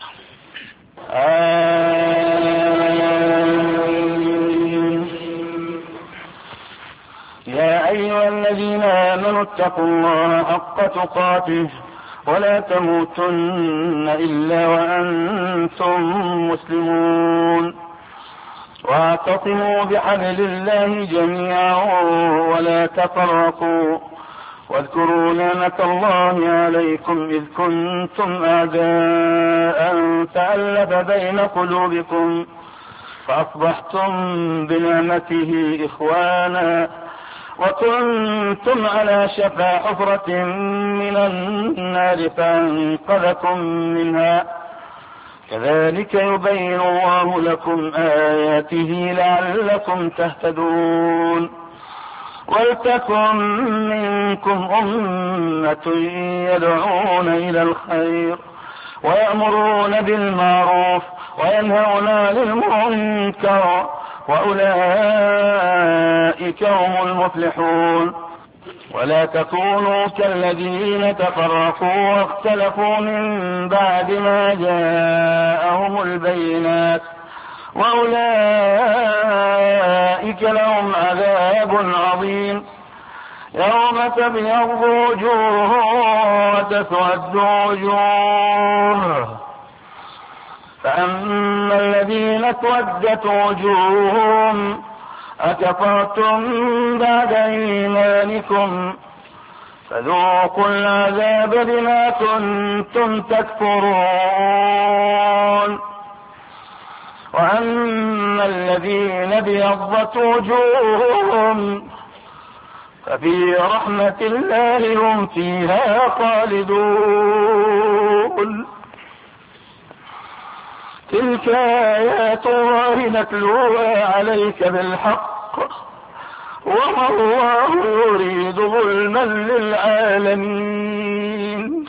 [SPEAKER 8] يا أيها الذين آمنوا اتقوا الله حق تقاته ولا تموتن إلا وأنتم مسلمون واعتصموا بحبل الله جميعا ولا تفرقوا واذكروا نعمة الله عليكم إذ كنتم أعداء فألف بين قلوبكم فأصبحتم بنعمته إخوانا وكنتم على شفا حفرة من النار فأنقذكم منها كذلك يبين الله لكم آياته لعلكم تهتدون. ولتكن منكم أمة يدعون إلى الخير ويأمرون بالمعروف وينهون عن المنكر وأولئك هم المفلحون. ولا تكونوا كالذين تفرقوا واختلفوا من بعد ما جاءهم البينات وأولئك لهم عذاب عظيم يوم تبيض وجوه وتسود وجوه فأما الذين اسودت وجوههم أكفرتم بعد إيمانكم فذوقوا العذاب بما كنتم تكفرون. وأما الذين ابيضت وجوههم ففي رحمة الله هم فيها خالدون. تلك آيات الله نتلوها عليك بالحق وما الله يريد ظلما للعالمين.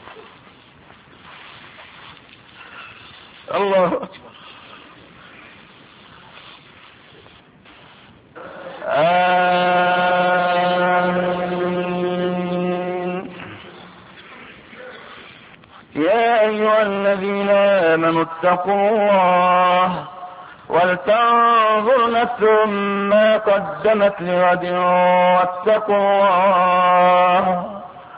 [SPEAKER 8] الله أكبر. آمين. يا أيها الذين آمنوا اتقوا الله ولتنظر نفس ما قدمت لغد واتقوا الله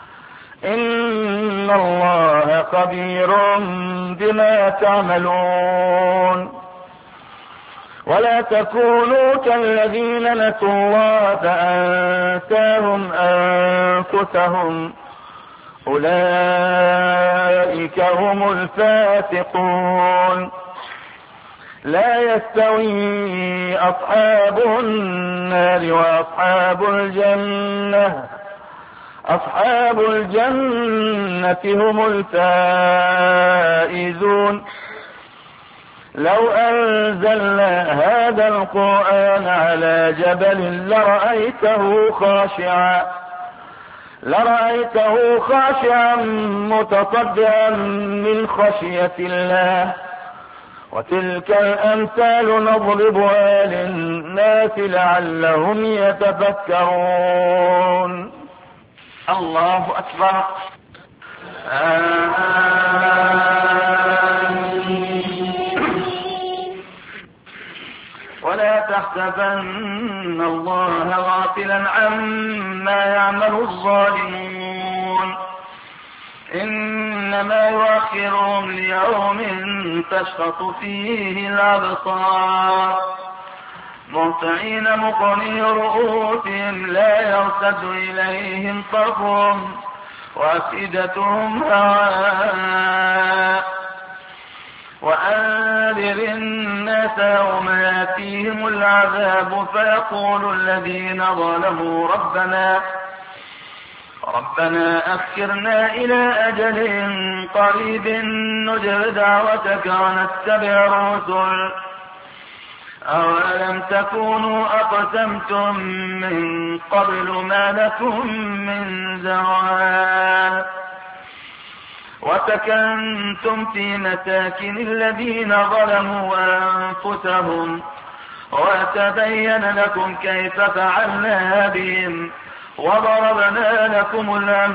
[SPEAKER 8] إن الله خبير بما تعملون. ولا تكونوا كالذين نسوا الله فأنساهم أنفسهم أولئك هم الفاسقون. لا يستوي أصحاب النار وأصحاب الجنة، أصحاب الجنة هم الفائزون. لو أنزلنا هذا القرآن على جبل لرأيته خاشعا متصدعا من خشية الله. وتلك الأمثال نضربها للناس لعلهم يتفكرون. الله أكبر. ولا تحسبن الله غافلا عما يعمل الظالمون، إنما يؤخرهم ليوم تشخص فيه الأبصار مهطعين مقنعي رؤوسهم لا يرتد إليهم طرفهم وأفئدتهم هواء. وأنذر الناس يوم يأتيهم العذاب فيقول الذين ظلموا ربنا أخرنا إلى أجل قريب نجب دعوتك ونتبع الرسل أولم تكونوا أقسمتم من قبل ما لكم من زوال وسكنتم في مساكن الذين ظلموا أنفسهم وتبين لكم كيف فعلنا بهم وضربنا لكم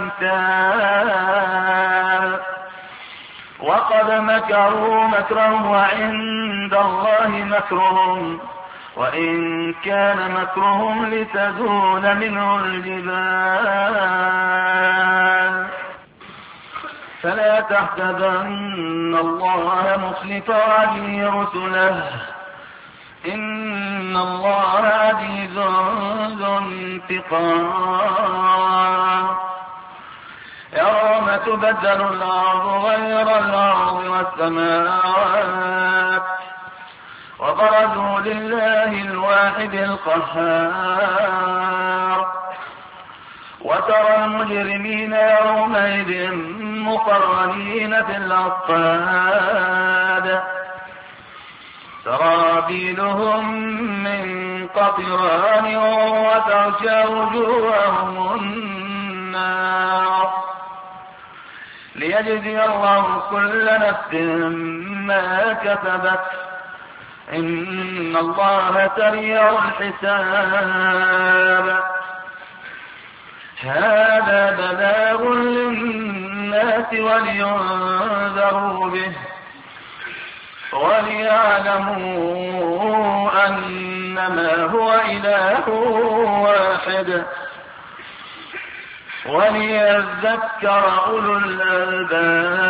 [SPEAKER 8] الأمثال. وقد مكروا مكرهم وعند الله مكرهم وإن كان مكرهم لتزول منه الجبال. فلا تحسبن الله مخلف وعده رسله إن الله عزيز ذو انتقام. يوم تبدل الأرض غير الأرض والسماوات وبرزوا لله الواحد القهار. وترى المجرمين يومئذ مقرنين في الأصفاد سرابيلهم من قطران وتغشى وجوههم النار ليجزي الله كل نفس ما كسبت إن الله سريع الحساب. هذا بلاغ للناس ولينذروا به وليعلموا أنما هو إله واحد وليذكر أولو الألباب.